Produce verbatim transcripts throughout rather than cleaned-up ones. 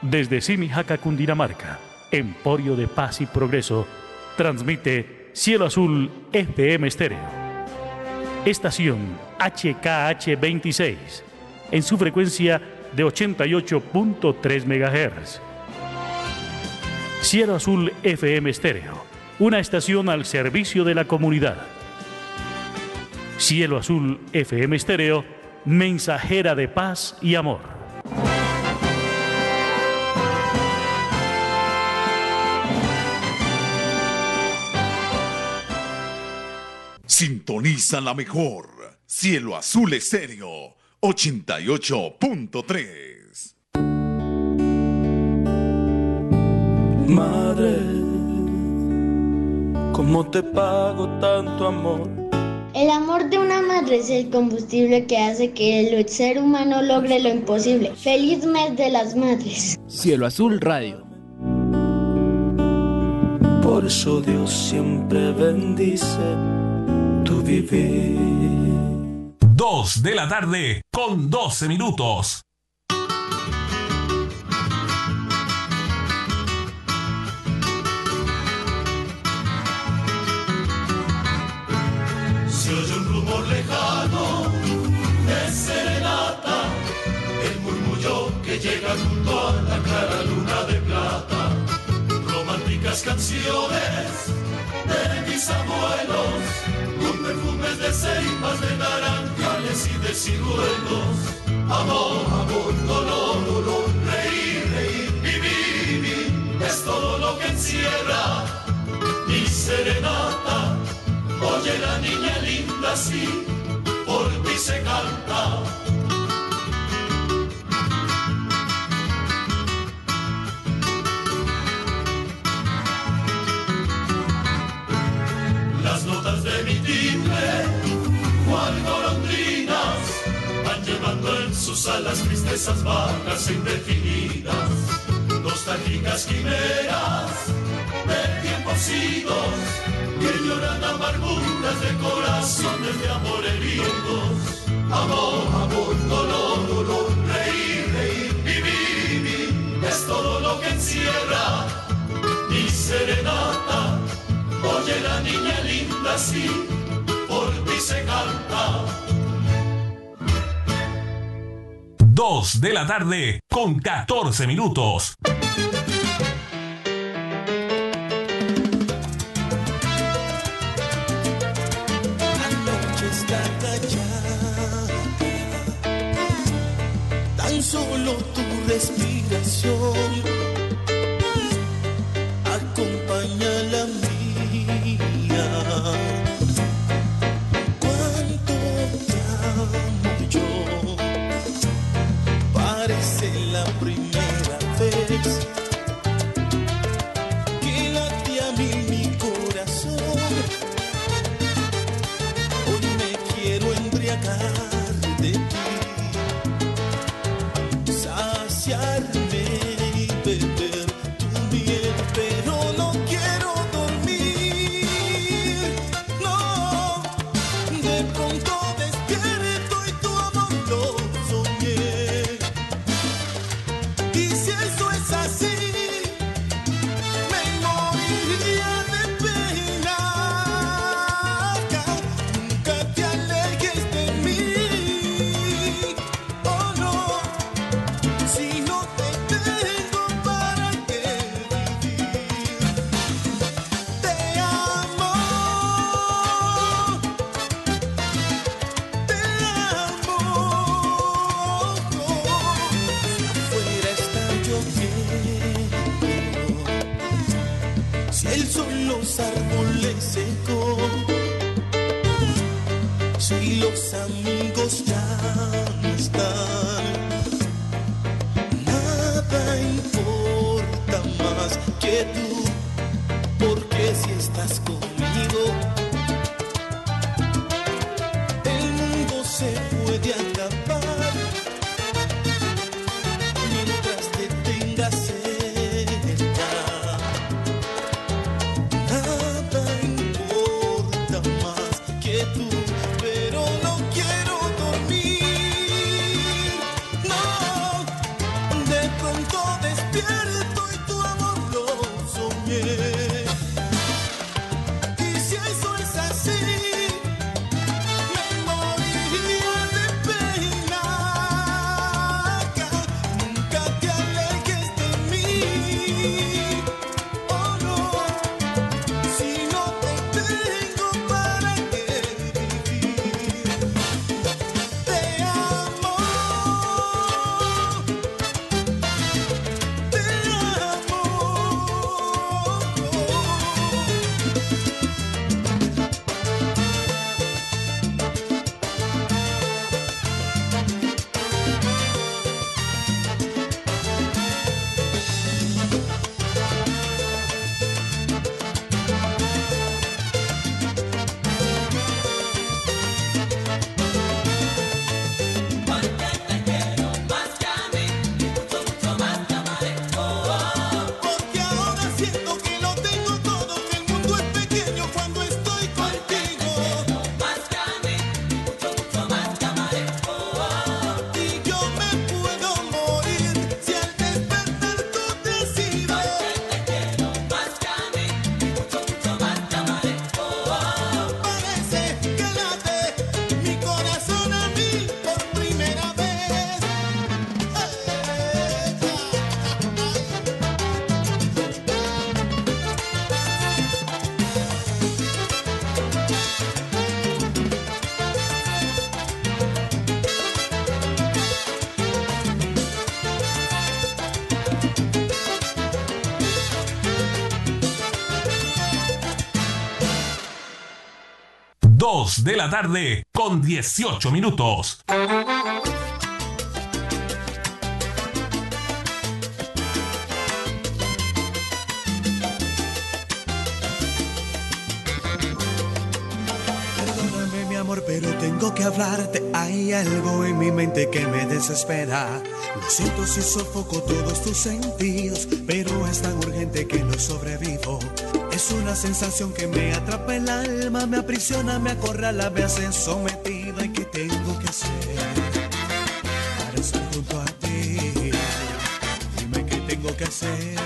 Desde Simijaca, Cundinamarca, Emporio de Paz y Progreso, transmite Cielo Azul F M Estéreo. Estación H K H veintiséis, en su frecuencia de ochenta y ocho punto tres megahercios. Cielo Azul F M Estéreo, una estación al servicio de la comunidad. Cielo Azul F M Estéreo, mensajera de paz y amor. Sintoniza la mejor. Cielo Azul Estéreo, ochenta y ocho punto tres. Madre, ¿cómo te pago tanto amor? El amor de una madre es el combustible que hace que el ser humano logre lo imposible. ¡Feliz mes de las madres! Cielo Azul Radio. Por eso Dios siempre bendice tu vivir. Dos de la tarde con doce minutos. Se oye un rumor lejano de serenata, el murmullo que llega junto a la clara luna de plata. Románticas canciones de mis abuelos, con perfumes de ceibas, de naranjales y de ciruelos. Amor, amor, dolor, dolor, reír, reír, vivir, vivir, es todo lo que encierra mi serenata. Oye la niña linda, sí, por ti se canta. Las notas de mi timbre, cual golondrinas, van llevando en sus alas tristezas vagas e indefinidas, nostálgicas quimeras de tiempos idos, que lloran amarguras de corazones de amor heridos. Amor, amor, dolor, dolor, reír, reír, vivir, vivir, es todo lo que encierra mi serenata. Oye la niña linda, sí, por ti se canta. Dos de la tarde con catorce minutos. Tan solo tu respiración acompaña la mía. Cuánto te amo yo, parece la primera vez que late a mí mi corazón. Hoy me quiero embriagar de ti, saciarme y beber tu miel, pero no quiero dormir, no. De pronto despierto y tu amor lo soñé, y si eso es así, me moriría de pena. Nunca te alejes de mí, oh no. Si no te tengo, ¿para qué vivir? Te amo, te amo. Si afuera está lloviendo, si el sol los árboles secó, si los amigos ya no están, nada importa más que tú, porque si estás conmigo, el mundo se puede acabar mientras te tengas cerca. Nada importa más que tú, pero no quiero dormir, no. De pronto despierto dos de la tarde con dieciocho minutos. Perdóname mi amor, pero tengo que hablarte. Hay algo en mi mente que me desespera. Lo siento si sofoco todos tus sentidos, pero es tan urgente que no sobrevivo. Es una sensación que me atrapa el alma, me aprisiona, me acorrala, me hace sometido. ¿Y qué tengo que hacer para estar junto a ti? Dime qué tengo que hacer.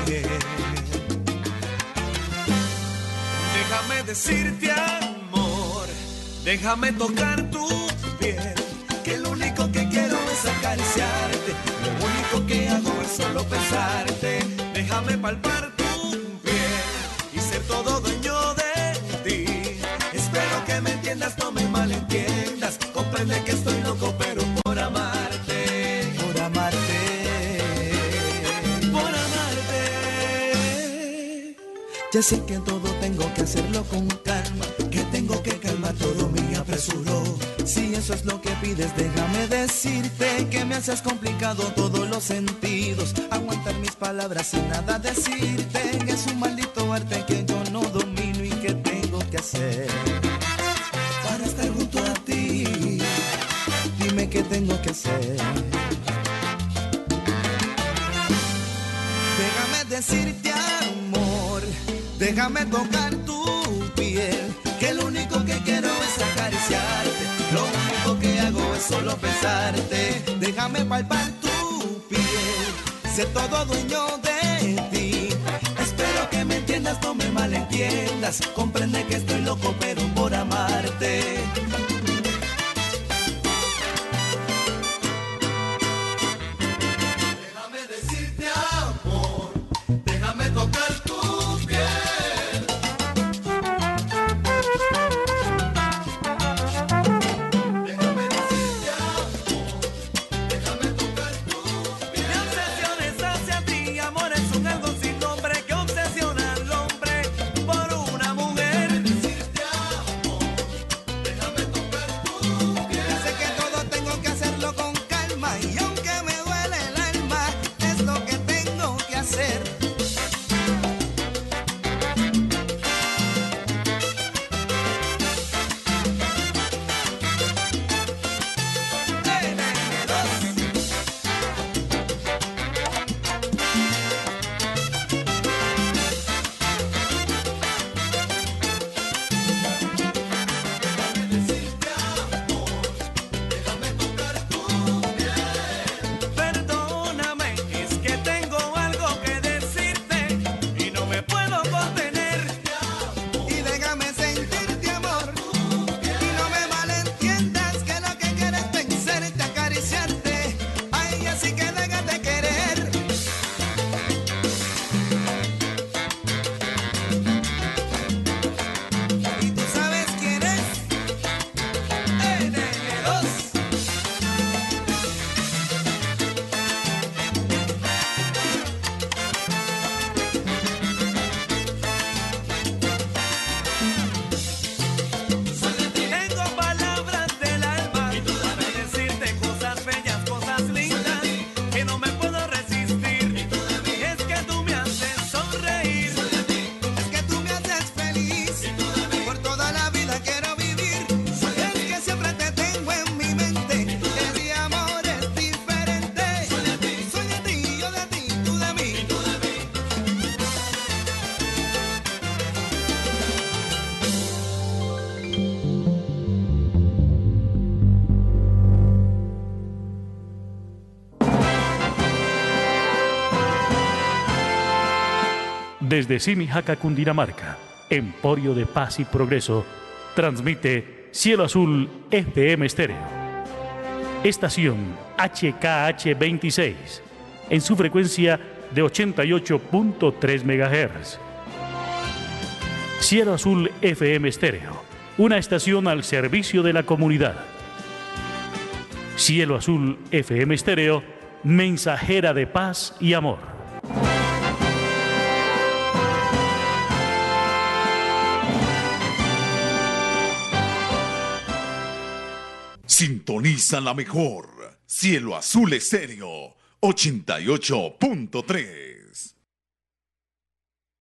Déjame decirte, amor, déjame tocar tu piel, que lo único que quiero es acariciarte. Lo único que hago es solo pensarte. Déjame palpar tu piel y ser todo dueño de ti. Espero que me entiendas, no me malentiendas. Comprende que estoy loco, pero por amarte, por amarte, por amarte. Ya sé que todo tengo que hacerlo con calma, que tengo que calmar todo mi apresuro. Si eso es lo que pides, déjame decirte que me haces complicado todos los sentidos. Aguantar mis palabras sin nada decirte, es un maldito arte que yo no domino. ¿Y qué tengo que hacer para estar junto a ti? Dime qué tengo que hacer. Déjame decirte, amor, déjame tocar tu piel, que lo único que quiero es acariciarte. Lo único que hago es solo pensarte. Déjame palpar tu piel, ser todo dueño de ti. Espero que me entiendas, no me malentiendas. Comprende que estoy loco, pero por amarte. Déjame decirte, amor, déjame tocar tu piel. Desde Simijaca, Cundinamarca, Emporio de Paz y Progreso, transmite Cielo Azul F M Estéreo. Estación H K H veintiséis, en su frecuencia de ochenta y ocho punto tres megahercios. Cielo Azul F M Estéreo, una estación al servicio de la comunidad. Cielo Azul F M Estéreo, mensajera de paz y amor. Sintoniza la mejor. Cielo Azul Estéreo ochenta y ocho punto tres.